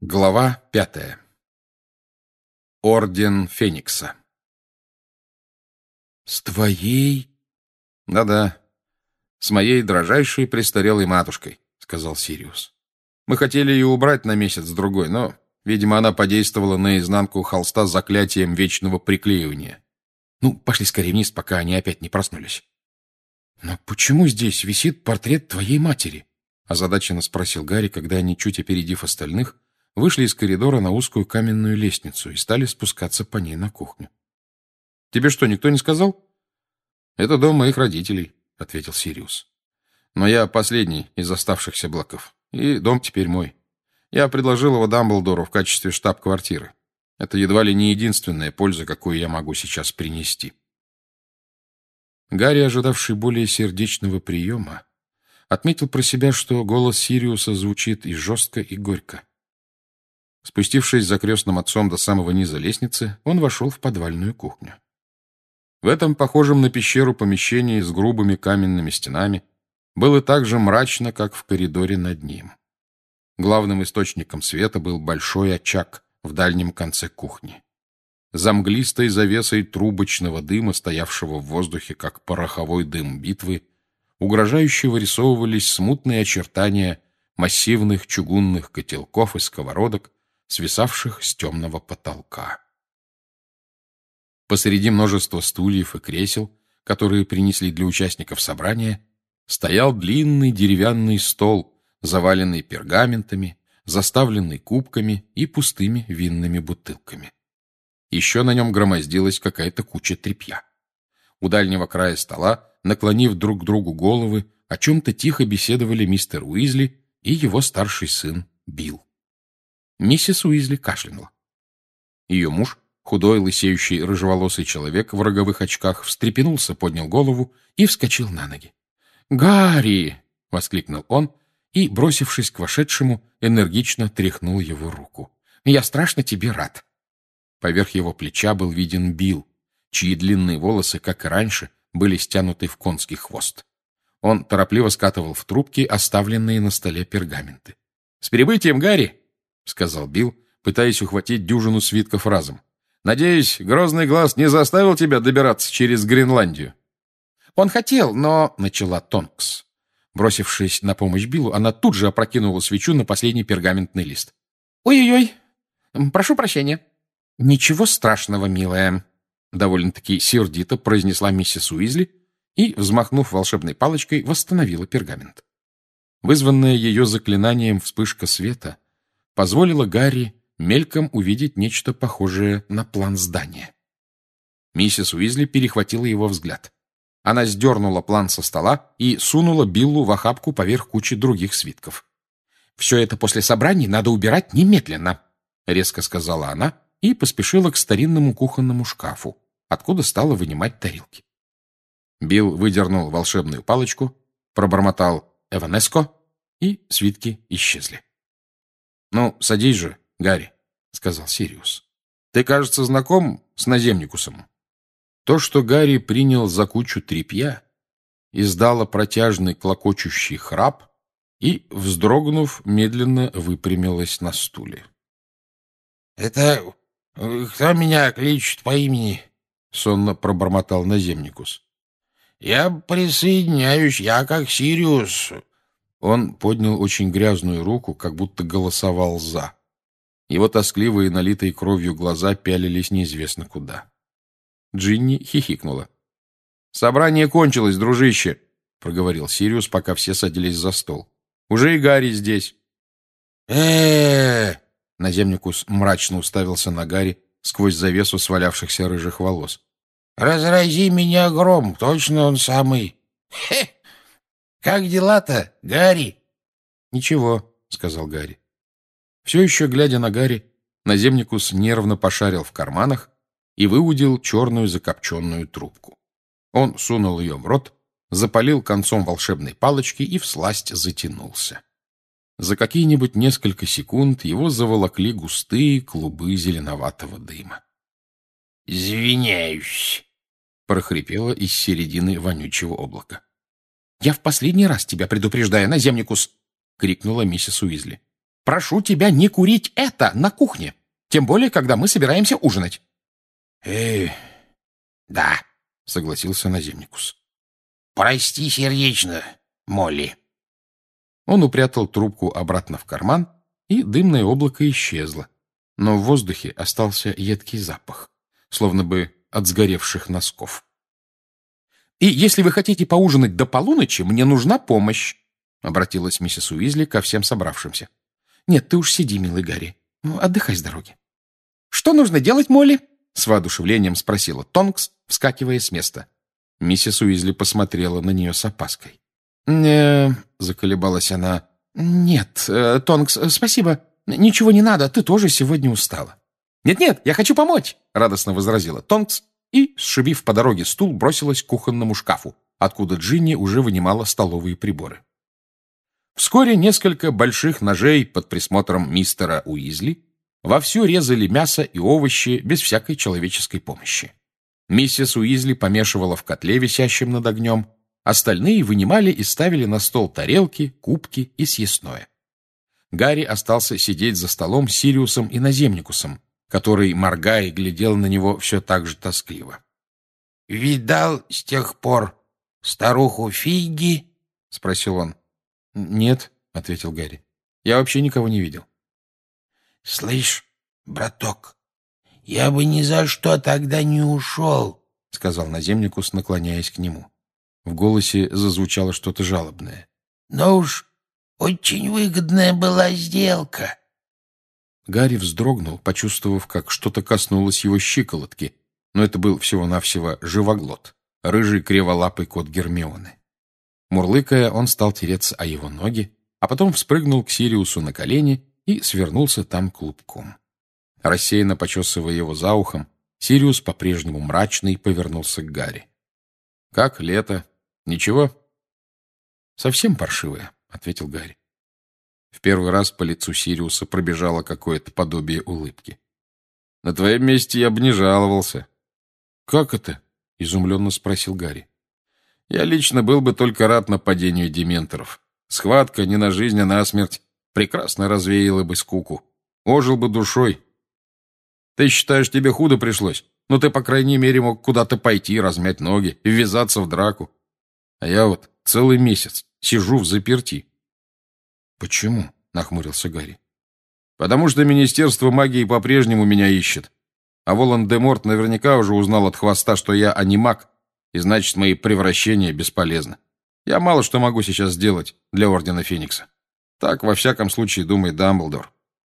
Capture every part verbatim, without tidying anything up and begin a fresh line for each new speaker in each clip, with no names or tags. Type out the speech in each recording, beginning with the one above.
Глава пятая. Орден Феникса. «С твоей...» «Да-да, с моей дрожайшей престарелой матушкой», — сказал Сириус. «Мы хотели ее убрать на месяц-другой, но, видимо, она подействовала на изнанку холста заклятием вечного приклеивания. Ну, пошли скорее вниз, пока они опять не проснулись». «Но почему здесь висит портрет твоей матери?» — озадаченно спросил Гарри, когда они, чуть опередив остальных, вышли из коридора на узкую каменную лестницу и стали спускаться по ней на кухню. «Тебе что, никто не сказал?» «Это дом моих родителей», — ответил Сириус. «Но я последний из оставшихся Блэков, и дом теперь мой. Я предложил его Дамблдору в качестве штаб-квартиры. Это едва ли не единственная польза, какую я могу сейчас принести». Гарри, ожидавший более сердечного приема, отметил про себя, что голос Сириуса звучит и жестко, и горько. Спустившись за крестным отцом до самого низа лестницы, он вошел в подвальную кухню. В этом похожем на пещеру помещении с грубыми каменными стенами было так же мрачно, как в коридоре над ним. Главным источником света был большой очаг в дальнем конце кухни. За мглистой завесой трубочного дыма, стоявшего в воздухе, как пороховой дым битвы, угрожающе вырисовывались смутные очертания массивных чугунных котелков и сковородок, свисавших с темного потолка. Посреди множества стульев и кресел, которые принесли для участников собрания, стоял длинный деревянный стол, заваленный пергаментами, заставленный кубками и пустыми винными бутылками. Еще на нем громоздилась какая-то куча тряпья. У дальнего края стола, наклонив друг к другу головы, о чем-то тихо беседовали мистер Уизли и его старший сын Билл. Миссис Уизли кашлянула. Ее муж, худой, лысеющий, рыжеволосый человек в роговых очках, встрепенулся, поднял голову и вскочил на ноги. «Гарри!» — воскликнул он и, бросившись к вошедшему, энергично тряхнул его руку. «Я страшно тебе рад!» Поверх его плеча был виден Билл, чьи длинные волосы, как и раньше, были стянуты в конский хвост. Он торопливо скатывал в трубки оставленные на столе пергаменты. «С прибытием, Гарри!» — сказал Билл, пытаясь ухватить дюжину свитков разом. «Надеюсь, Грозный Глаз не заставил тебя добираться через Гренландию?» «Он хотел, но...» — начала Тонкс. Бросившись на помощь Биллу, она тут же опрокинула свечу на последний пергаментный лист. «Ой-ой-ой! Прошу прощения!» «Ничего страшного, милая!» — довольно-таки сердито произнесла миссис Уизли и, взмахнув волшебной палочкой, восстановила пергамент. Вызванная ее заклинанием вспышка света позволила Гарри мельком увидеть нечто похожее на план здания. Миссис Уизли перехватила его взгляд. Она сдернула план со стола и сунула Биллу в охапку поверх кучи других свитков. «Все это после собраний надо убирать немедленно», — резко сказала она и поспешила к старинному кухонному шкафу, откуда стала вынимать тарелки. Билл выдернул волшебную палочку, пробормотал «Эванеско», и свитки исчезли. «Ну, садись же, Гарри», — сказал Сириус. «Ты, кажется, знаком с Наземникусом». То, что Гарри принял за кучу тряпья, издало протяжный клокочущий храп и, вздрогнув, медленно выпрямилась на стуле.
«Это кто меня кличет по имени?» —
сонно пробормотал Наземникус.
«Я присоединяюсь, я как Сириус».
Он поднял очень грязную руку, как будто голосовал «за». Его тоскливые, налитые кровью глаза пялились неизвестно куда. Джинни хихикнула. «Собрание кончилось, дружище», — проговорил Сириус, пока все садились за стол. «Уже и Гарри здесь».
э
Наземникус мрачно уставился на Гарри сквозь завесу свалявшихся рыжих волос.
«Разрази меня гром, точно он самый. Хе! Как дела-то, Гарри?»
«Ничего», — сказал Гарри. Все еще глядя на Гарри, Наземникус нервно пошарил в карманах и выудил черную закопченную трубку. Он сунул ее в рот, запалил концом волшебной палочки и всласть затянулся. За какие-нибудь несколько секунд его заволокли густые клубы зеленоватого дыма.
«Извиняюсь»,
— прохрипело из середины вонючего облака. «Я в последний раз тебя предупреждаю, Наземникус!» — крикнула миссис Уизли. Прошу тебя не курить это на кухне, тем более, когда мы собираемся ужинать».
«Э, да», — согласился Наземникус. «Прости сердечно, Молли».
Он упрятал трубку обратно в карман, и дымное облако исчезло. Но в воздухе остался едкий запах, словно бы от сгоревших носков. «И если вы хотите поужинать до полуночи, мне нужна помощь», — обратилась миссис Уизли ко всем собравшимся. «Нет, ты уж сиди, милый Гарри. Отдыхай с дороги». «Что нужно делать, Молли?» — с воодушевлением спросила Тонкс, вскакивая с места. Миссис Уизли посмотрела на нее с опаской. «Э, — заколебалась она, — нет, э, Тонкс, спасибо. Ничего не надо, ты тоже сегодня устала». «Нет-нет, я хочу помочь!» — радостно возразила Тонкс и, сшибив по дороге стул, бросилась к кухонному шкафу, откуда Джинни уже вынимала столовые приборы. Вскоре несколько больших ножей под присмотром мистера Уизли вовсю резали мясо и овощи без всякой человеческой помощи. Миссис Уизли помешивала в котле, висящем над огнем, остальные вынимали и ставили на стол тарелки, кубки и съестное. Гарри остался сидеть за столом с Сириусом и Наземникусом, который, моргая, глядел на него все так же тоскливо.
«Видал с тех пор старуху Фигги?» — спросил он.
«Нет», — ответил Гарри. «Я вообще никого не видел».
«Слышь, браток, я бы ни за что тогда не ушел», — сказал Наземникус, наклоняясь к нему.
В голосе зазвучало что-то жалобное.
«Но уж очень выгодная была сделка».
Гарри вздрогнул, почувствовав, как что-то коснулось его щиколотки, но это был всего-навсего живоглот, рыжий криволапый кот Гермионы. Мурлыкая, он стал тереться о его ноги, а потом вспрыгнул к Сириусу на колени и свернулся там клубком. Рассеянно почесывая его за ухом, Сириус, по-прежнему мрачный, повернулся к Гарри. «Как лето? Ничего?» «Совсем паршивое», — ответил Гарри. В первый раз по лицу Сириуса пробежало какое-то подобие улыбки. «На твоем месте я бы не жаловался». «Как это?» — изумленно спросил Гарри. «Я лично был бы только рад нападению дементоров. Схватка не на жизнь, а на смерть прекрасно развеяла бы скуку. Ожил бы душой. Ты считаешь, тебе худо пришлось? Но ты, по крайней мере, мог куда-то пойти, размять ноги и ввязаться в драку. А я вот целый месяц сижу взаперти». «Почему?» — нахмурился Гарри. «Потому что Министерство магии по-прежнему меня ищет. А Волан-де-Морт наверняка уже узнал от хвоста, что я анимаг, и значит, мои превращения бесполезны. Я мало что могу сейчас сделать для Ордена Феникса. Так, во всяком случае, думает Дамблдор».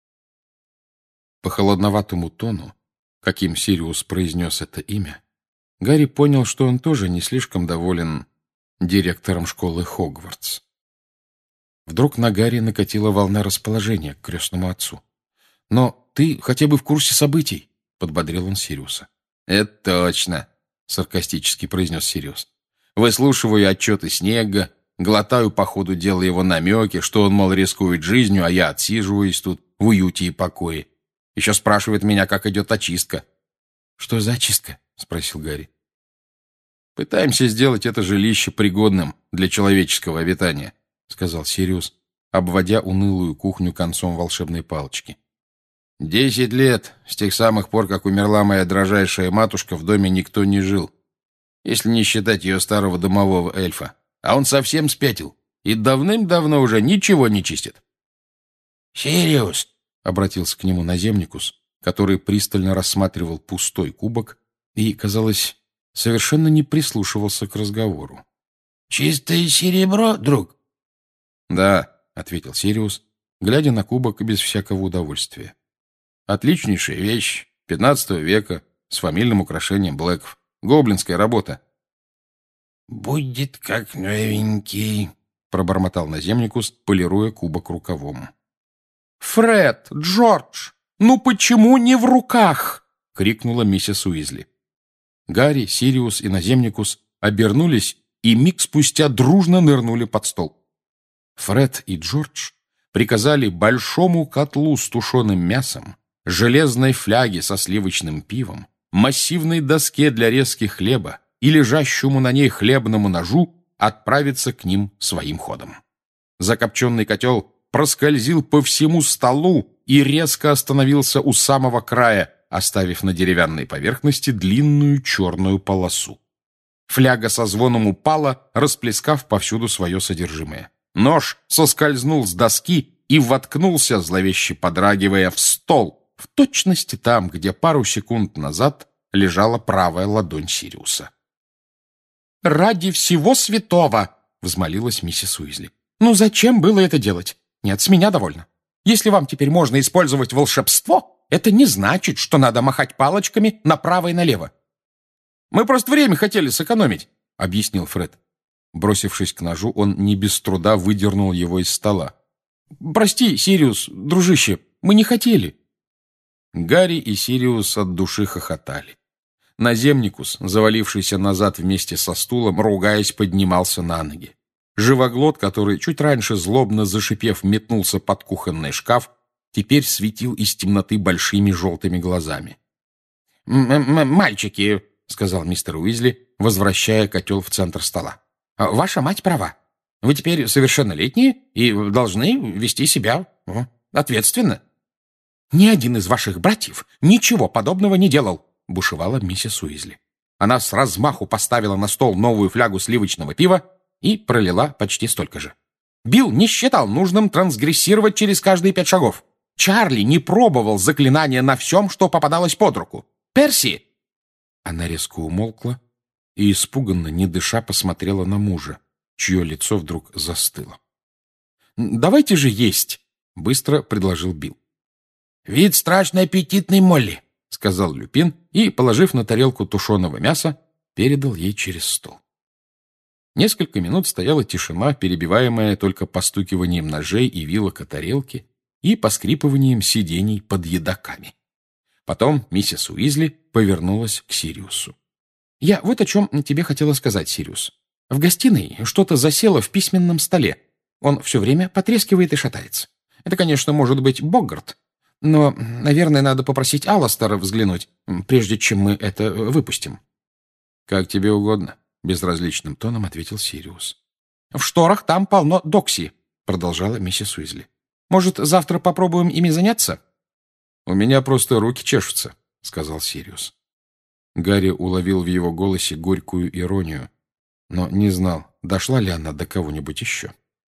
По холодноватому тону, каким Сириус произнес это имя, Гарри понял, что он тоже не слишком доволен директором школы Хогвартс. Вдруг на Гарри накатила волна расположения к крестному отцу. «Но ты хотя бы в курсе событий», — подбодрил он Сириуса. «Это точно», — саркастически произнес Сириус. «Выслушиваю отчеты Снегга, глотаю по ходу дела его намеки, что он, мол, рискует жизнью, а я отсиживаюсь тут в уюте и покое. Еще спрашивает меня, как идет очистка». «Что за очистка?» — спросил Гарри. «Пытаемся сделать это жилище пригодным для человеческого обитания», — сказал Сириус, обводя унылую кухню концом волшебной палочки. «Десять лет, с тех самых пор, как умерла моя дрожайшая матушка, в доме никто не жил, если не считать ее старого домового эльфа. А он совсем спятил и давным-давно уже ничего не чистит».
«Сириус»,
— обратился к нему Наземникус, который пристально рассматривал пустой кубок и, казалось, совершенно не прислушивался к разговору.
«Чистое серебро, друг?»
«Да», — ответил Сириус, глядя на кубок без всякого удовольствия. «Отличнейшая вещь, пятнадцатого века, с фамильным украшением Блэков. Гоблинская работа».
«Будет как новенький», —
пробормотал Наземникус, полируя кубок рукавом.
«Фред, Джордж, ну почему не в руках?» — крикнула миссис Уизли.
Гарри, Сириус и Наземникус обернулись и миг спустя дружно нырнули под стол. Фред и Джордж приказали большому котлу с тушеным мясом, железной фляге со сливочным пивом, массивной доске для резки хлеба и лежащему на ней хлебному ножу отправиться к ним своим ходом. Закопченный котел проскользил по всему столу и резко остановился у самого края, оставив на деревянной поверхности длинную черную полосу. Фляга со звоном упала, расплескав повсюду свое содержимое. Нож соскользнул с доски и воткнулся, зловеще подрагивая, в стол, в точности там, где пару секунд назад лежала правая ладонь Сириуса. «Ради всего святого!» — взмолилась миссис Уизли. «Ну зачем было это делать? Нет, с меня довольно. Если вам теперь можно использовать волшебство, это не значит, что надо махать палочками направо и налево. Мы просто время хотели сэкономить», — объяснил Фред. Бросившись к ножу, он не без труда выдернул его из стола. «Прости, Сириус, дружище, мы не хотели». Гарри и Сириус от души хохотали. Наземникус, завалившийся назад вместе со стулом, ругаясь, поднимался на ноги. Живоглот, который чуть раньше, злобно зашипев, метнулся под кухонный шкаф, теперь светил из темноты большими желтыми глазами. «Мальчики», — сказал мистер Уизли, возвращая котел в центр стола, — «ваша мать права. Вы теперь совершеннолетние и должны вести себя ответственно». «Ни один из ваших братьев ничего подобного не делал», — бушевала миссис Уизли. Она с размаху поставила на стол новую флягу сливочного пива и пролила почти столько же. Билл не считал нужным трансгрессировать через каждые пять шагов. Чарли не пробовал заклинания на всем, что попадалось под руку. Перси!» Она резко умолкла и, испуганно, не дыша, посмотрела на мужа, чье лицо вдруг застыло. «Давайте же есть!» — быстро предложил Билл.
«Вид страшно аппетитный, Молли», — сказал Люпин и, положив на тарелку тушеного мяса, передал ей через стол.
Несколько минут стояла тишина, перебиваемая только постукиванием ножей и вилок о тарелки и поскрипыванием сидений под едоками. Потом миссис Уизли повернулась к Сириусу. «Я вот о чем тебе хотела сказать, Сириус. В гостиной что-то засело в письменном столе. Он все время потрескивает и шатается. Это, конечно, может быть Боггарт, но, наверное, надо попросить Алластера взглянуть, прежде чем мы это выпустим». «Как тебе угодно», — безразличным тоном ответил Сириус.
«В шторах там полно докси», — продолжала миссис Уизли. «Может, завтра попробуем ими заняться?»
«У меня просто руки чешутся», — сказал Сириус. Гарри уловил в его голосе горькую иронию, но не знал, дошла ли она до кого-нибудь еще.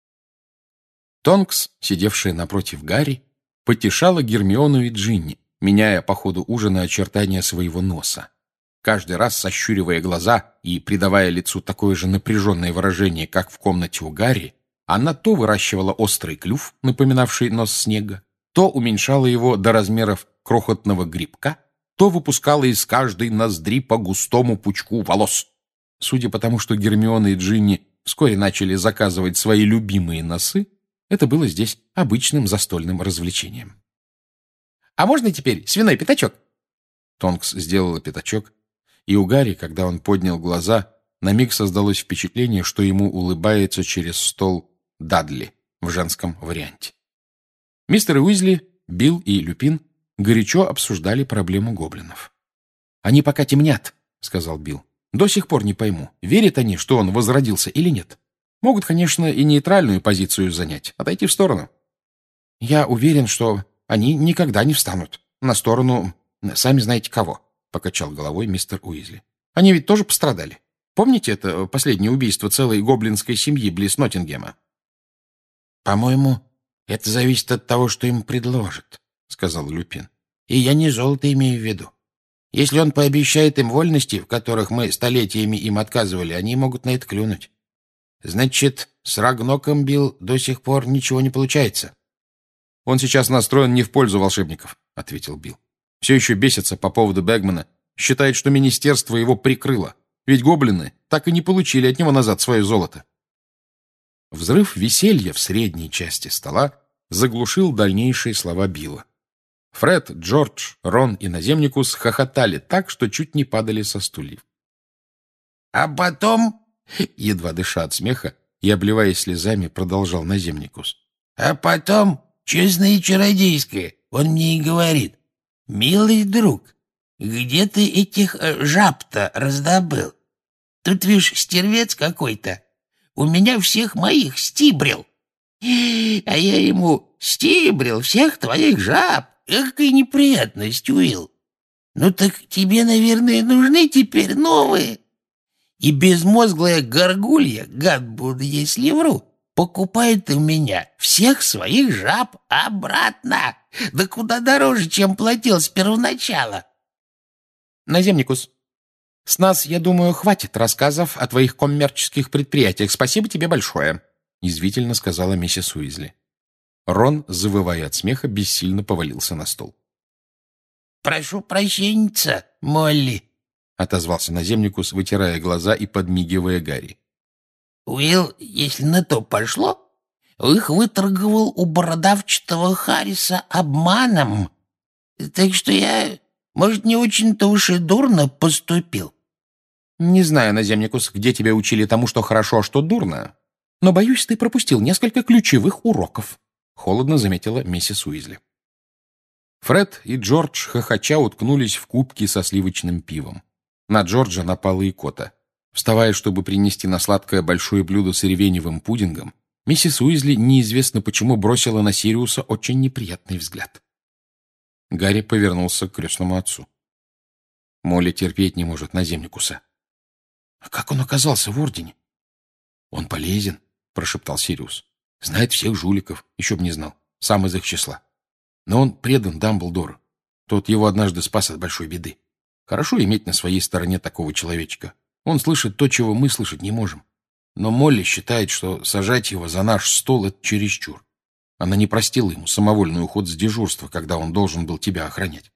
Тонкс, сидевшая напротив Гарри, потешала Гермиону и Джинни, меняя по ходу ужина очертания своего носа. Каждый раз сощуривая глаза и придавая лицу такое же напряженное выражение, как в комнате у Гарри, она то выращивала острый клюв, напоминавший нос снега, то уменьшала его до размеров крохотного грибка, то выпускала из каждой ноздри по густому пучку волос. Судя по тому, что Гермиона и Джинни вскоре начали заказывать свои любимые носы, это было здесь обычным застольным развлечением.
«А можно теперь свиной пятачок?»
Тонкс сделала пятачок, и у Гарри, когда он поднял глаза, на миг создалось впечатление, что ему улыбается через стол Дадли в женском варианте. Мистер Уизли, Билл и Люпин горячо обсуждали проблему гоблинов.
«Они пока темнят», — сказал Билл. «До сих пор не пойму, верят они, что он возродился или нет. Могут, конечно, и нейтральную позицию занять, отойти в сторону. Я уверен, что они никогда не встанут на сторону, сами знаете кого», — покачал головой мистер Уизли. «Они ведь тоже пострадали. Помните это последнее убийство целой гоблинской семьи близ Ноттингема?»
«По-моему, это зависит от того, что им предложат», — сказал Люпин. «И я не золото имею в виду. Если он пообещает им вольности, в которых мы столетиями им отказывали, они могут на это клюнуть. Значит, с Рагноком, Билл, до сих пор ничего не получается».
«Он сейчас настроен не в пользу волшебников», — ответил Билл. «Все еще бесится по поводу Бэгмана, считает, что министерство его прикрыло, ведь гоблины так и не получили от него назад свое золото». Взрыв веселья в средней части стола заглушил дальнейшие слова Билла. Фред, Джордж, Рон и Наземникус хохотали так, что чуть не падали со стульев.
«А потом...»
— едва дыша от смеха и обливаясь слезами, продолжал Наземникус.
«А потом, честное и чародейское, он мне и говорит: милый друг, где ты этих жаб-то раздобыл? Тут, видишь, стервец какой-то. У меня всех моих стибрил. А я ему: стибрил всех твоих жаб. Какая неприятность, Уилл. Ну так тебе, наверное, нужны теперь новые. И безмозглая горгулья, гад буду, если вру, покупает у меня всех своих жаб обратно. Да куда дороже, чем платил с первоначала.
Наземникус, с нас, я думаю, хватит рассказов о твоих коммерческих предприятиях. Спасибо тебе большое, — язвительно сказала миссис Уизли. Рон, завывая от смеха, бессильно повалился на стол.
«Прошу прощения, Молли», — отозвался наземникус, вытирая глаза и подмигивая Гарри. «Уилл, если на то пошло, их выторговал у бородавчатого Харриса обманом. Так что я, может, не очень-то уж и дурно поступил».
«Не знаю, наземникус, где тебя учили тому, что хорошо, а что дурно, но, боюсь, ты пропустил несколько ключевых уроков», — холодно заметила миссис Уизли. Фред и Джордж хохоча уткнулись в кубки со сливочным пивом. На Джорджа напала икота. Вставая, чтобы принести на сладкое большое блюдо с ревеневым пудингом, миссис Уизли неизвестно почему бросила на Сириуса очень неприятный взгляд. Гарри повернулся к крестному отцу. Молли терпеть не может наземникуса. «А как он оказался в Ордене?» «Он полезен», — прошептал Сириус. «Знает всех жуликов, еще б не знал, сам из их числа. Но он предан Дамблдору. Тот его однажды спас от большой беды. Хорошо иметь на своей стороне такого человечка. Он слышит то, чего мы слышать не можем. Но Молли считает, что сажать его за наш стол — это чересчур. Она не простила ему самовольный уход с дежурства, когда он должен был тебя охранять».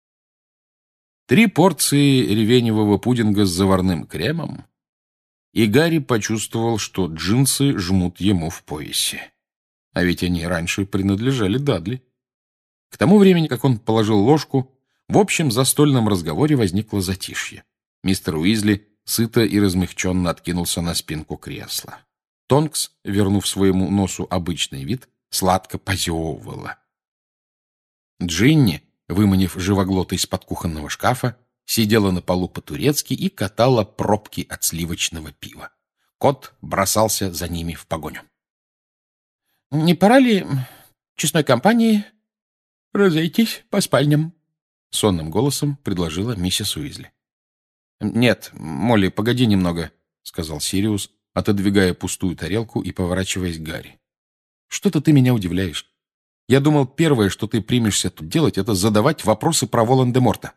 Три порции ревеневого пудинга с заварным кремом, и Гарри почувствовал, что джинсы жмут ему в поясе. А ведь они раньше принадлежали Дадли. К тому времени, как он положил ложку, в общем застольном разговоре возникло затишье. Мистер Уизли сыто и размягченно откинулся на спинку кресла. Тонкс, вернув своему носу обычный вид, сладко позевывала. Джинни, выманив живоглота из-под кухонного шкафа, сидела на полу по-турецки и катала пробки от сливочного пива. Кот бросался за ними в погоню. «Не пора ли честной компании разойтись по спальням?» — сонным голосом предложила миссис Уизли. «Нет, Молли, погоди немного», — сказал Сириус, отодвигая пустую тарелку и поворачиваясь к Гарри. «Что-то ты меня удивляешь. Я думал, первое, что ты примешься тут делать, это задавать вопросы про Волан-де-Морта».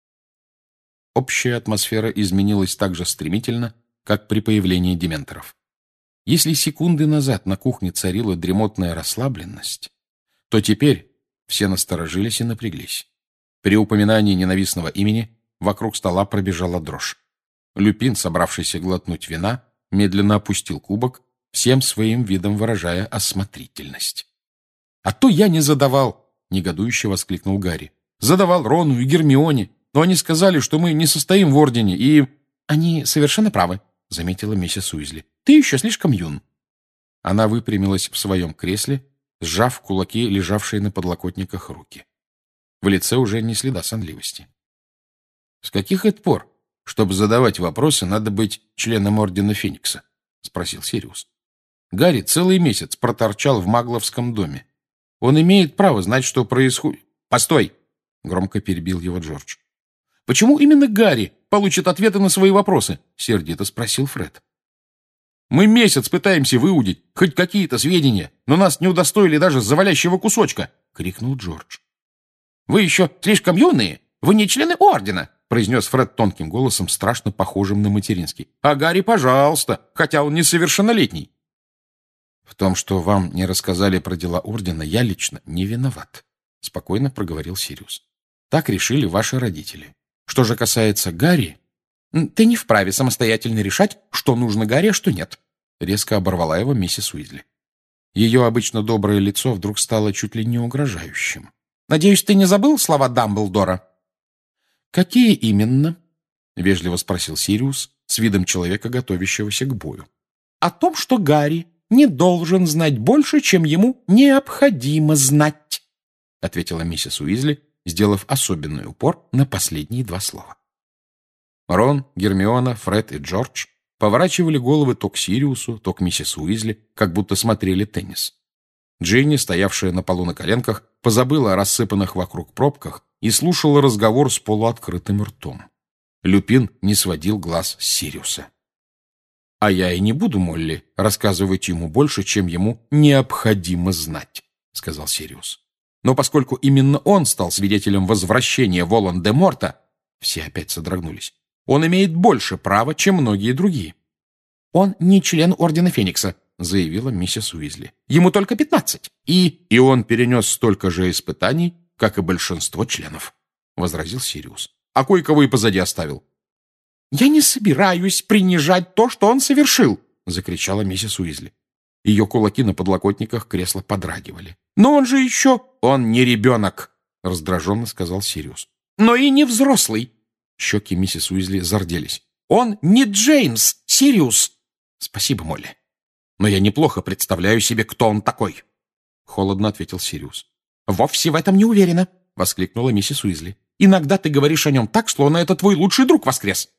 Общая атмосфера изменилась так же стремительно, как при появлении дементоров. Если секунды назад на кухне царила дремотная расслабленность, то теперь все насторожились и напряглись. При упоминании ненавистного имени вокруг стола пробежала дрожь. Люпин, собравшийся глотнуть вина, медленно опустил кубок, всем своим видом выражая осмотрительность. «А то я не задавал!» — негодующе воскликнул Гарри. «Задавал Рону и Гермионе, но они сказали, что мы не состоим в Ордене, и...» «Они совершенно правы», — заметила миссис Уизли. «Ты еще слишком юн». Она выпрямилась в своем кресле, сжав в кулаки лежавшие на подлокотниках руки. В лице уже не следа сонливости. «С каких это пор, чтобы задавать вопросы, надо быть членом Ордена Феникса?» — спросил Сириус. «Гарри целый месяц проторчал в Магловском доме. Он имеет право знать, что происходит...» «Постой!» — громко перебил его Джордж. «Почему именно Гарри получит ответы на свои вопросы?» — сердито спросил Фред. «Мы месяц пытаемся выудить хоть какие-то сведения, но нас не удостоили даже завалящего кусочка!» — крикнул Джордж. «Вы еще слишком юные! Вы не члены Ордена!» — произнес Фред тонким голосом, страшно похожим на материнский. «А Гарри, пожалуйста, хотя он несовершеннолетний!» «В том, что вам не рассказали про дела Ордена, я лично не виноват», — спокойно проговорил Сириус. «Так решили ваши родители. Что же касается Гарри, ты не вправе самостоятельно решать, что нужно Гарри, а что нет», — резко оборвала его миссис Уизли. Ее обычно доброе лицо вдруг стало чуть ли не угрожающим. «Надеюсь, ты не забыл слова Дамблдора?» «Какие именно?» — вежливо спросил Сириус с видом человека, готовящегося к бою. «О том, что Гарри не должен знать больше, чем ему необходимо знать», — ответила миссис Уизли, сделав особенный упор на последние два слова. Рон, Гермиона, Фред и Джордж поворачивали головы то к Сириусу, то к миссис Уизли, как будто смотрели теннис.
Джинни, стоявшая на полу на коленках, позабыла о рассыпанных вокруг пробках и слушала разговор с полуоткрытым ртом. Люпин не сводил глаз с Сириуса. «А я и не буду, Молли, рассказывать ему больше, чем ему необходимо знать», — сказал Сириус. «Но поскольку именно он стал свидетелем возвращения Волан-де-Морта», все опять содрогнулись, «он имеет больше права, чем многие другие». «Он не член Ордена Феникса», — заявила миссис Уизли. «Ему только пятнадцать, и...» «И он перенес столько же испытаний, как и большинство членов», — возразил Сириус. «А кое-кого и позади оставил». «Я не собираюсь принижать то, что он совершил!» — закричала миссис Уизли. Ее кулаки на подлокотниках кресла подрагивали. «Но он же еще...» «Он не ребенок!» — раздраженно сказал Сириус. «Но и не взрослый!» Щеки миссис Уизли зарделись. «Он не Джеймс, Сириус!» «Спасибо, Молли. Но я неплохо представляю себе, кто он такой!» Холодно ответил Сириус. «Вовсе в этом не уверена!» — воскликнула миссис Уизли. «Иногда ты говоришь о нем так, словно это твой лучший друг воскрес!»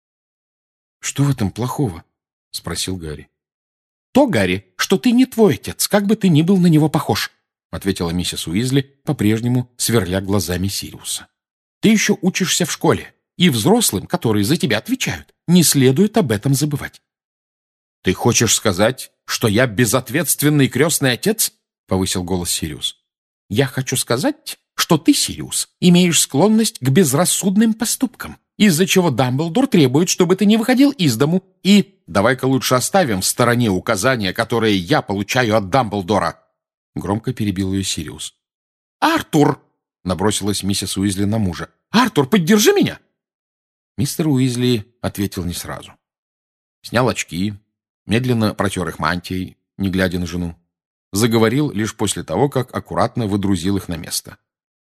«Что в этом плохого?» — спросил Гарри. «То, Гарри, что ты не твой отец, как бы ты ни был на него похож», — ответила миссис Уизли, по-прежнему сверля глазами Сириуса. «Ты еще учишься в школе, и взрослым, которые за тебя отвечают, не следует об этом забывать». «Ты хочешь сказать, что я безответственный крестный отец?» — повысил голос Сириус. «Я хочу сказать, что ты, Сириус, имеешь склонность к безрассудным поступкам, из-за чего Дамблдор требует, чтобы ты не выходил из дому, и... Давай-ка лучше оставим в стороне указания, которые я получаю от Дамблдора!» Громко перебил ее Сириус. «Артур!» — набросилась миссис Уизли на мужа. «Артур, поддержи меня!» Мистер Уизли ответил не сразу. Снял очки, медленно протер их мантией, не глядя на жену. Заговорил лишь после того, как аккуратно выдрузил их на место.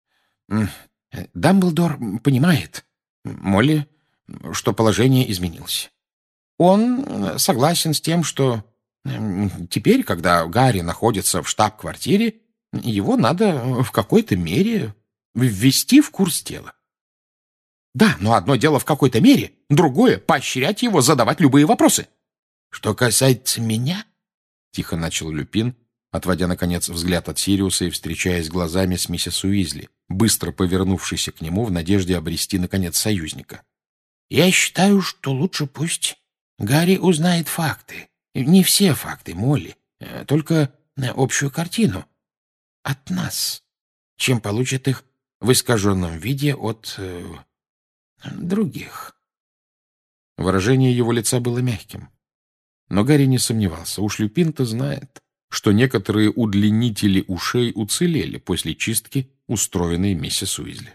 «Дамблдор понимает, Молли, что положение изменилось. Он согласен с тем, что теперь, когда Гарри находится в штаб-квартире, его надо в какой-то мере ввести в курс дела. Да, но одно дело в какой-то мере, другое — поощрять его задавать любые вопросы. Что касается меня, — тихо начал Люпин, отводя, наконец, взгляд от Сириуса и встречаясь глазами с миссис Уизли, быстро повернувшейся к нему в надежде обрести, наконец, союзника. «Я считаю, что лучше пусть Гарри узнает факты. Не все факты, Молли, только общую картину. От нас, чем получит их в искаженном виде от э, других». Выражение его лица было мягким. Но Гарри не сомневался. Уж Люпин-то знает, что некоторые удлинители ушей уцелели после чистки, устроенной миссис Уизли.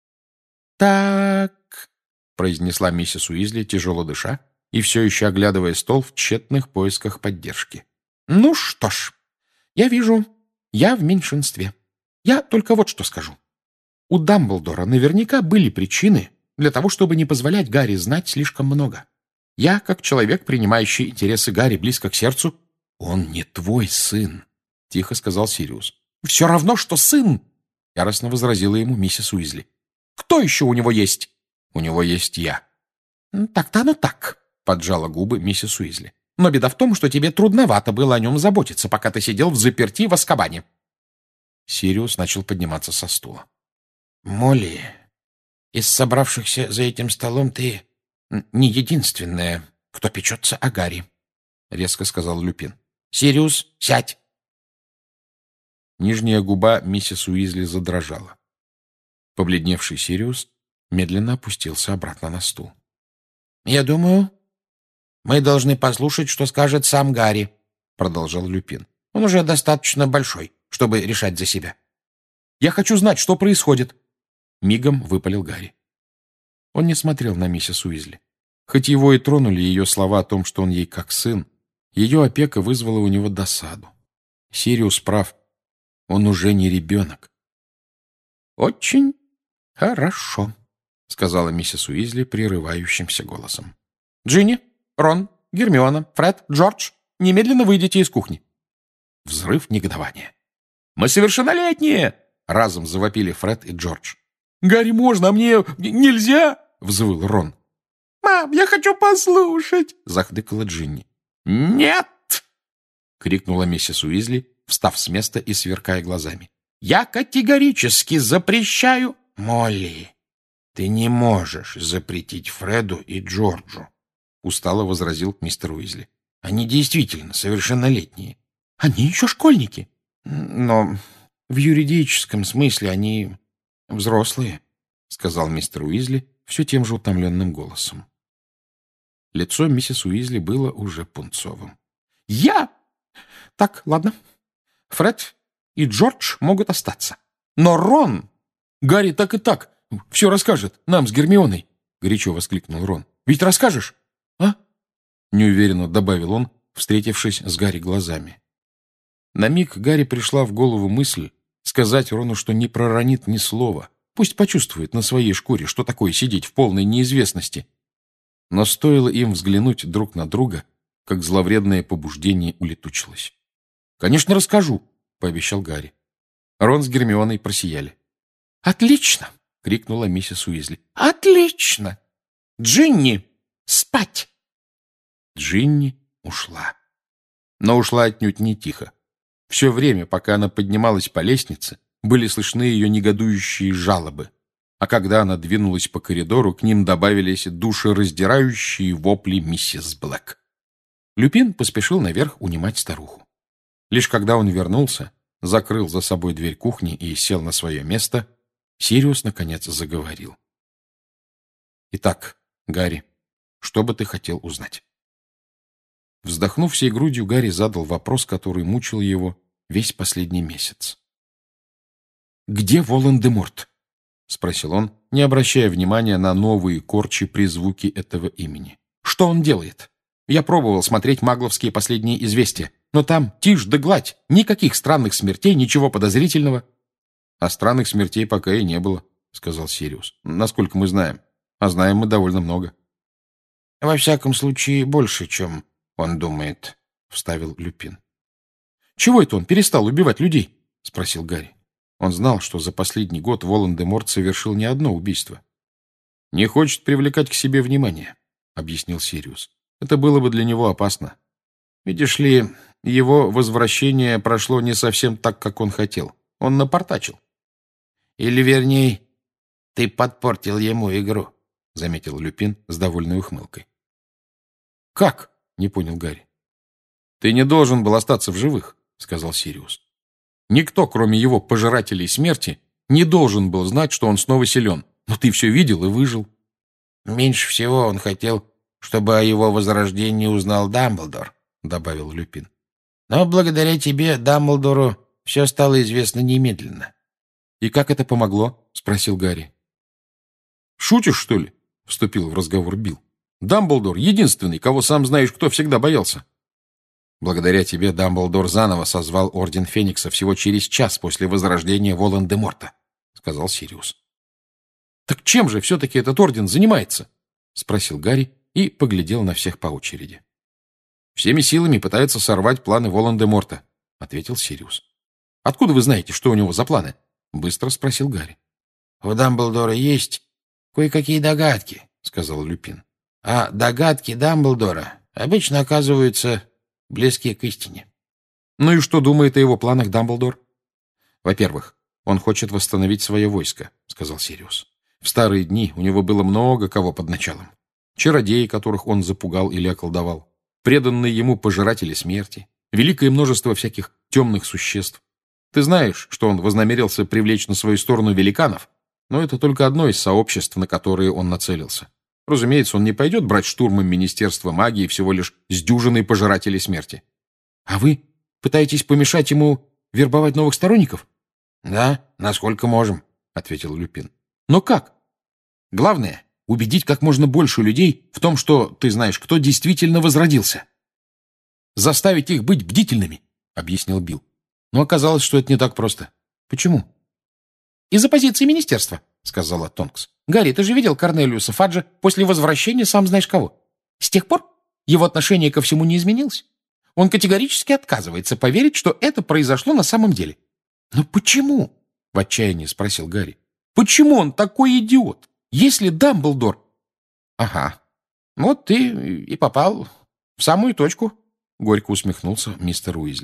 «Так», — произнесла миссис Уизли, тяжело дыша, и все еще оглядывая стол в тщетных поисках поддержки. «Ну что ж, я вижу, я в меньшинстве. Я только вот что скажу. У Дамблдора наверняка были причины для того, чтобы не позволять Гарри знать слишком много. Я, как человек, принимающий интересы Гарри близко к сердцу, «Он не твой сын», — тихо сказал Сириус. «Все равно, что сын!» — яростно возразила ему миссис Уизли. «Кто еще у него есть?» «У него есть я». «Так-то оно так», — поджала губы миссис Уизли. «Но беда в том, что тебе трудновато было о нем заботиться, пока ты сидел в заперти в Азкабане». Сириус начал подниматься со стула. «Молли, из собравшихся за этим столом ты не единственная, кто печется о Гарри», — резко сказал Люпин. «Сириус, сядь!» Нижняя губа миссис Уизли задрожала. Побледневший Сириус медленно опустился обратно на стул. «Я думаю, мы должны послушать, что скажет сам Гарри», — продолжал Люпин. «Он уже достаточно большой, чтобы решать за себя». «Я хочу знать, что происходит», — мигом выпалил Гарри. Он не смотрел на миссис Уизли. Хоть его и тронули ее слова о том, что он ей как сын, ее опека вызвала у него досаду. Сириус прав. Он уже не ребенок. «Очень хорошо», — сказала миссис Уизли прерывающимся голосом. «Джинни, Рон, Гермиона, Фред, Джордж, немедленно выйдите из кухни». Взрыв негодования. «Мы совершеннолетние!» — разом завопили Фред и Джордж. «Гарри, можно, а мне нельзя!» — взвыл Рон. «Мам, я хочу послушать!» — захныкала Джинни. «Нет!» — крикнула миссис Уизли встав с места и сверкая глазами. «Я категорически запрещаю...»
«Молли, ты не можешь запретить Фреду и Джорджу», — устало возразил мистер Уизли. «Они действительно совершеннолетние».
«Они еще школьники».
«Но в юридическом смысле они взрослые», — сказал мистер Уизли все тем же утомленным голосом.
Лицо миссис Уизли было уже пунцовым.
«Я? Так, ладно. Фред и Джордж могут остаться. Но Рон...» «Гарри так и так все расскажет нам с Гермионой», — горячо воскликнул Рон. «Ведь расскажешь, а?»
Неуверенно добавил он, встретившись с Гарри глазами. На миг Гарри пришла в голову мысль сказать Рону, что не проронит ни слова, пусть почувствует на своей шкуре, что такое сидеть в полной неизвестности. Но стоило им взглянуть друг на друга, как зловредное побуждение улетучилось.
«Конечно, расскажу»,
— пообещал Гарри. Рон с Гермионой просияли.
«Отлично!» —
крикнула миссис Уизли.
«Отлично! Джинни, спать!»
Джинни ушла. Но ушла отнюдь не тихо. Все время, пока она поднималась по лестнице, были слышны ее негодующие жалобы. А когда она двинулась по коридору, к ним добавились душераздирающие вопли миссис Блэк. Люпин поспешил наверх унимать старуху. Лишь когда он вернулся, закрыл за собой дверь кухни и сел на свое место, Сириус, наконец, заговорил. «Итак, Гарри, что бы ты хотел узнать?» Вздохнув всей грудью, Гарри задал вопрос, который мучил его весь последний месяц.
«Где Волан-де-Морт?»
— спросил он, не обращая внимания на новые корчи при звуке этого имени.
«Что он делает? Я пробовал смотреть магловские последние известия, но там тишь да гладь, никаких странных смертей, ничего подозрительного».
«А странных смертей пока и не было», — сказал Сириус, — «насколько мы знаем. А знаем мы довольно много».
«Во всяком случае, больше, чем он думает», — вставил Люпин.
«Чего это он перестал убивать людей?»
— спросил Гарри. Он знал, что за последний год Волан-де-Морт совершил не одно убийство. «Не хочет привлекать к себе внимание», — объяснил Сириус. «Это было бы для него опасно. Видишь ли, его возвращение прошло не совсем так, как он хотел. Он напортачил».
«Или, вернее, ты подпортил ему игру», — заметил Люпин с довольной ухмылкой.
«Как?»
— не понял Гарри. «Ты не должен был остаться в живых», — сказал Сириус. «Никто, кроме его пожирателей смерти, не должен был знать, что он снова силен. Но ты все видел и выжил».
«Меньше всего он хотел, чтобы о его возрождении узнал Дамблдор», — добавил Люпин. «Но благодаря тебе Дамблдору все стало известно немедленно».
«И как это помогло?» — спросил Гарри. «Шутишь, что ли?» — вступил в разговор Билл. «Дамблдор — единственный, кого сам знаешь, кто всегда боялся». «Благодаря тебе Дамблдор заново созвал Орден Феникса всего через час после возрождения Волан-де-Морта», — сказал Сириус.
«Так чем же все-таки этот Орден занимается?»
— спросил Гарри и поглядел на всех по очереди. «Всеми силами пытается сорвать планы Волан-де-Морта», — ответил Сириус.
«Откуда вы знаете, что у него за планы?»
— быстро спросил Гарри.
«У Дамблдора есть кое-какие догадки», — сказал Люпин. «А догадки Дамблдора обычно оказываются близки к истине».
«Ну и что думает о его планах Дамблдор?»
«Во-первых, он хочет восстановить свое войско», — сказал Сириус. «В старые дни у него было много кого под началом. Чародеи, которых он запугал или околдовал, преданные ему пожиратели смерти, великое множество всяких темных существ. Ты знаешь, что он вознамерился привлечь на свою сторону великанов, но это только одно из сообществ, на которые он нацелился. Разумеется, он не пойдет брать штурмом Министерства магии всего лишь с дюжиной пожирателей смерти».
«А вы пытаетесь помешать ему вербовать новых сторонников?»
«Да, насколько можем», — ответил Люпин.
«Но как?» «Главное — убедить как можно больше людей в том, что ты знаешь, кто действительно возродился. Заставить их быть бдительными», — объяснил Билл. Но оказалось, что это не так просто. «Почему?» «Из-за позиции министерства», — сказала Тонкс. «Гарри, ты же видел Корнелиуса Фаджа после возвращения сам знаешь кого. С тех пор его отношение ко всему не изменилось. Он категорически отказывается поверить, что это произошло на самом деле». «Но почему?» — в отчаянии спросил Гарри. «Почему он такой идиот? Если Дамблдор...» «Ага, вот ты и попал в самую точку», — горько усмехнулся мистер Уизли.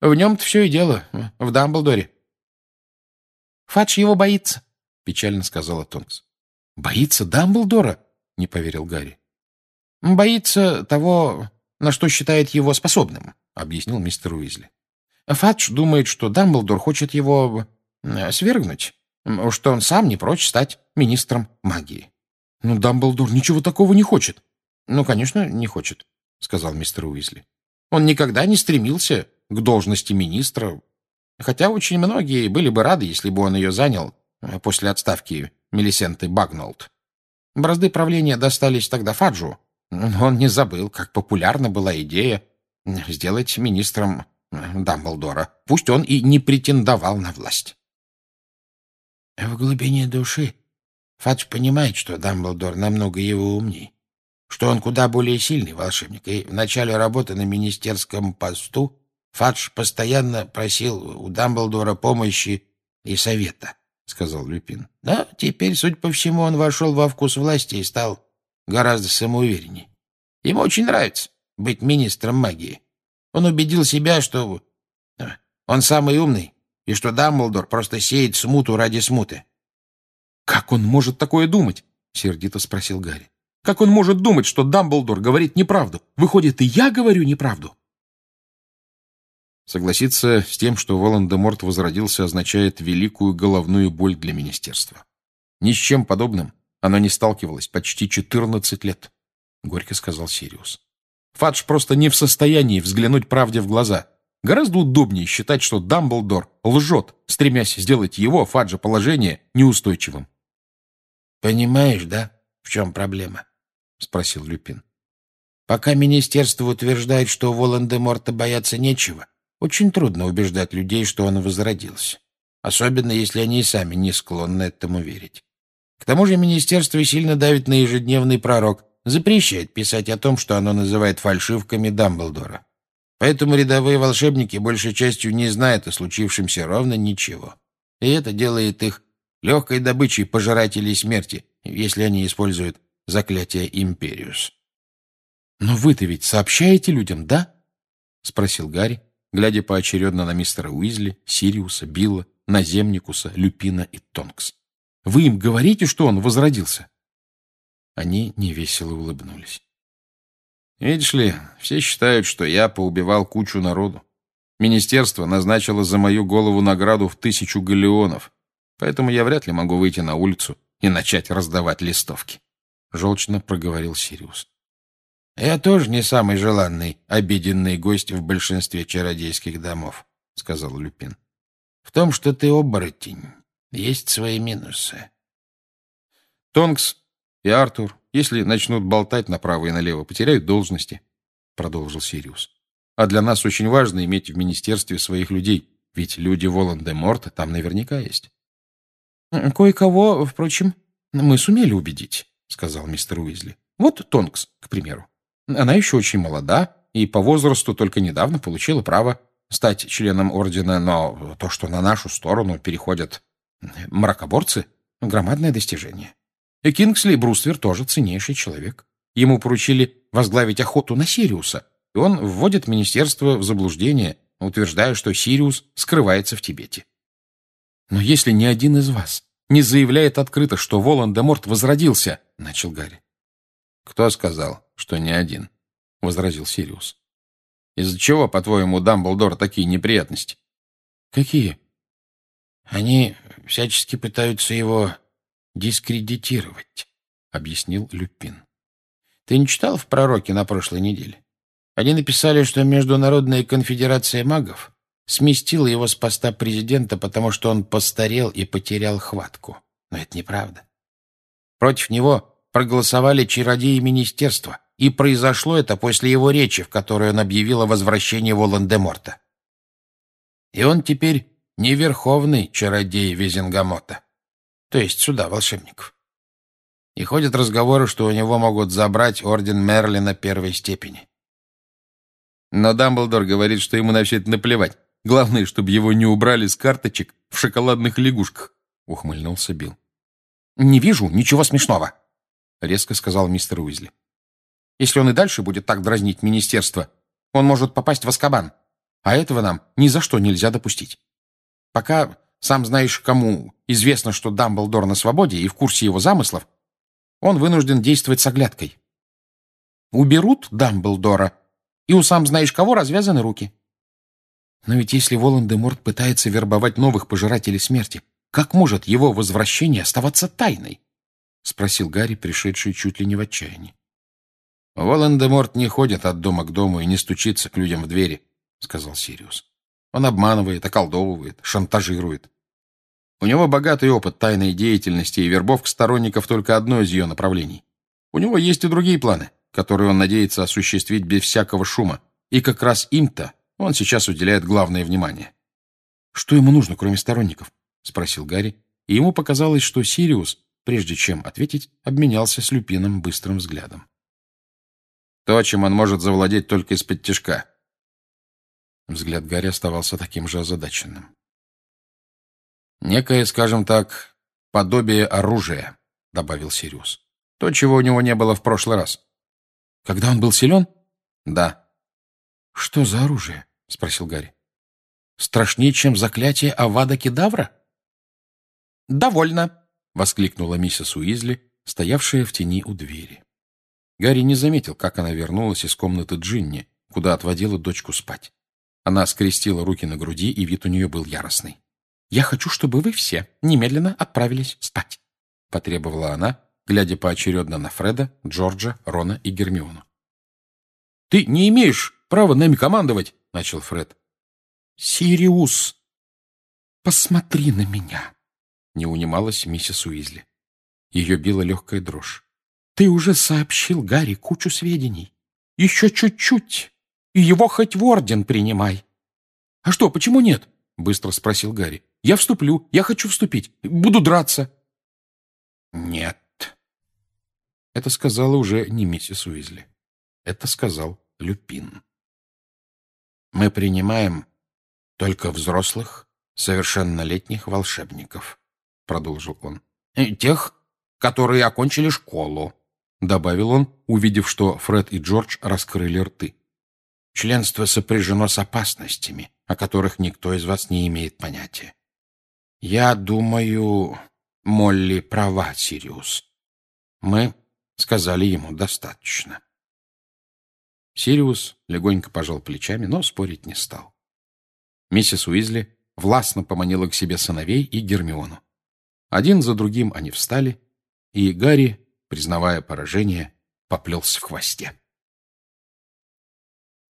В нем-то все и дело, в Дамблдоре.
Фадж его боится, — печально сказала Тонкс. Боится Дамблдора? — не поверил Гарри.
Боится того, на что считает его способным, — объяснил мистер Уизли. Фадж думает, что Дамблдор хочет его свергнуть, что он сам не прочь стать министром магии.
— Но Дамблдор ничего такого не хочет.
— Ну, конечно, не хочет, — сказал мистер Уизли. Он никогда не стремился к должности министра, хотя очень многие были бы рады, если бы он ее занял после отставки Мелисенты Багнолд. Бразды правления достались тогда Фаджу. Он не забыл, как популярна была идея сделать министром Дамблдора. Пусть он и не претендовал на власть. В глубине души Фадж понимает, что Дамблдор намного его умней, что он куда более сильный волшебник, и в начале работы на министерском посту Фадж постоянно просил у Дамблдора помощи и совета, — сказал Люпин. Да, теперь, судя по всему, он вошел во вкус власти и стал гораздо самоуверенней. Ему очень нравится быть министром магии. Он убедил себя, что он самый умный, и что Дамблдор просто сеет смуту ради смуты.
— Как он может такое думать? — сердито спросил Гарри. — Как он может думать, что Дамблдор говорит неправду? Выходит, и я говорю неправду? Согласиться с тем, что Волан-де-Морт возродился, означает великую головную боль для министерства. Ни с чем подобным оно не сталкивалось почти четырнадцать лет, — горько сказал Сириус. Фадж просто не в состоянии взглянуть правде в глаза. Гораздо удобнее считать, что Дамблдор лжет, стремясь сделать его, Фаджа, положение неустойчивым.
— Понимаешь, да, в чем проблема? — спросил Люпин. — Пока министерство утверждает, что у Волан-де-Морта бояться нечего, очень трудно убеждать людей, что он возродился, особенно если они и сами не склонны этому верить. К тому же министерство сильно давит на ежедневный пророк, запрещает писать о том, что оно называет фальшивками Дамблдора. Поэтому рядовые волшебники большей частью не знают о случившемся ровно ничего. И это делает их легкой добычей пожирателей смерти, если они используют заклятие Империус.
— Но вы-то ведь сообщаете людям, да? — спросил Гарри, глядя поочередно на мистера Уизли, Сириуса, Билла, Наземникуса, Люпина и Тонкс. — Вы им говорите, что он возродился? Они невесело улыбнулись.
Видишь ли, все считают, что я поубивал кучу народу. Министерство назначило за мою голову награду в тысячу галеонов, поэтому я вряд ли могу выйти на улицу и начать раздавать листовки. Желчно проговорил Сириус.
«Я тоже не самый желанный, обиденный гость в большинстве чародейских домов», — сказал Люпин. «В том, что ты оборотень, есть свои минусы».
Тонкс и Артур, если начнут болтать направо и налево, потеряют должности, — продолжил Сириус. А для нас очень важно иметь в министерстве своих людей, ведь люди Волан-де-Морта там наверняка есть.
— Кое-кого, впрочем, мы сумели убедить, — сказал мистер Уизли. — Вот Тонкс, к примеру. Она еще очень молода и по возрасту только недавно получила право стать членом ордена, но то, что на нашу сторону переходят мракоборцы, — громадное достижение. И Кингсли Бруствер тоже ценнейший человек. Ему поручили возглавить охоту на Сириуса, и он вводит министерство в заблуждение, утверждая, что Сириус скрывается в Тибете. Но если ни один из вас не заявляет открыто, что Волан-де-Морт возродился, — начал Гарри.
— Кто сказал, что ни один? — возразил Сириус. — Из-за чего, по-твоему, у Дамблдора такие неприятности?
— Какие?
— Они всячески пытаются его дискредитировать, — объяснил Люпин. — Ты не читал в «Пророке» на прошлой неделе? Они написали, что Международная конфедерация магов сместила его с поста президента, потому что он постарел и потерял хватку. Но это неправда. Против него проголосовали чародеи министерства, и произошло это после его речи, в которой он объявил о возвращении Волан-де-Морта. И он теперь не верховный чародей Визенгамота, то есть суда волшебников. И ходят разговоры, что у него могут забрать орден Мерлина первой степени.
Но Дамблдор говорит, что ему на все это наплевать. Главное, чтобы его не убрали с карточек в шоколадных лягушках, — ухмыльнулся Билл.
— Не вижу ничего смешного, — резко сказал мистер Уизли. — Если он и дальше будет так дразнить министерство, он может попасть в Азкабан. А этого нам ни за что нельзя допустить. Пока, сам знаешь, кому известно, что Дамблдор на свободе и в курсе его замыслов, он вынужден действовать с оглядкой. Уберут Дамблдора, и у сам знаешь кого развязаны руки. Но ведь если Волан-де-Морт пытается вербовать новых пожирателей смерти, как может его возвращение оставаться тайной? — спросил Гарри, пришедший чуть ли не в отчаянии. — Волан-де-Морт не ходит от дома к дому и не стучится к людям в двери, — сказал Сириус. — Он обманывает, околдовывает, шантажирует. У него богатый опыт тайной деятельности и вербовка сторонников только одно из ее направлений. У него есть и другие планы, которые он надеется осуществить без всякого шума, и как раз им-то он сейчас уделяет главное внимание. — Что ему нужно, кроме сторонников? — спросил Гарри, и ему показалось, что Сириус, прежде чем ответить, обменялся с Люпином быстрым взглядом. То, чем он может завладеть только из-под тишка. Взгляд Гарри оставался таким же озадаченным. «Некое, скажем так, подобие оружия», — добавил Сириус. «То, чего у него не было в прошлый раз». «Когда он был силен?» «Да». «Что за оружие?» — спросил Гарри. «Страшнее, чем заклятие Авада Кедавра?» «Довольно», — воскликнула миссис Уизли, стоявшая в тени у двери. Гарри не заметил, как она вернулась из комнаты Джинни, куда отводила дочку спать. Она скрестила руки на груди, и вид у нее был яростный. «Я хочу, чтобы вы все немедленно отправились спать», — потребовала она, глядя поочередно на Фреда, Джорджа, Рона и Гермиону. «Ты не имеешь права нами командовать», — начал Фред. «Сириус, посмотри на меня», — не унималась миссис Уизли. Ее била легкая дрожь. «Ты уже сообщил Гарри кучу сведений. Еще чуть-чуть, и его хоть в орден принимай». «А что, почему нет?» — быстро спросил Гарри. «Я вступлю, я хочу вступить, буду драться». «Нет». Это сказала уже не миссис Уизли. Это сказал Люпин. «Мы принимаем только взрослых, совершеннолетних волшебников», — продолжил он. «Тех, которые окончили школу», — добавил он, увидев, что Фред и Джордж раскрыли рты. «Членство сопряжено с опасностями, о которых никто из вас не имеет понятия. Я думаю, Молли права, Сириус. Мы сказали ему достаточно». Сириус легонько пожал плечами, но спорить не стал. Миссис Уизли властно поманила к себе сыновей и Гермиону. Один за другим они встали, и Гарри, признавая поражение, поплелся в хвосте.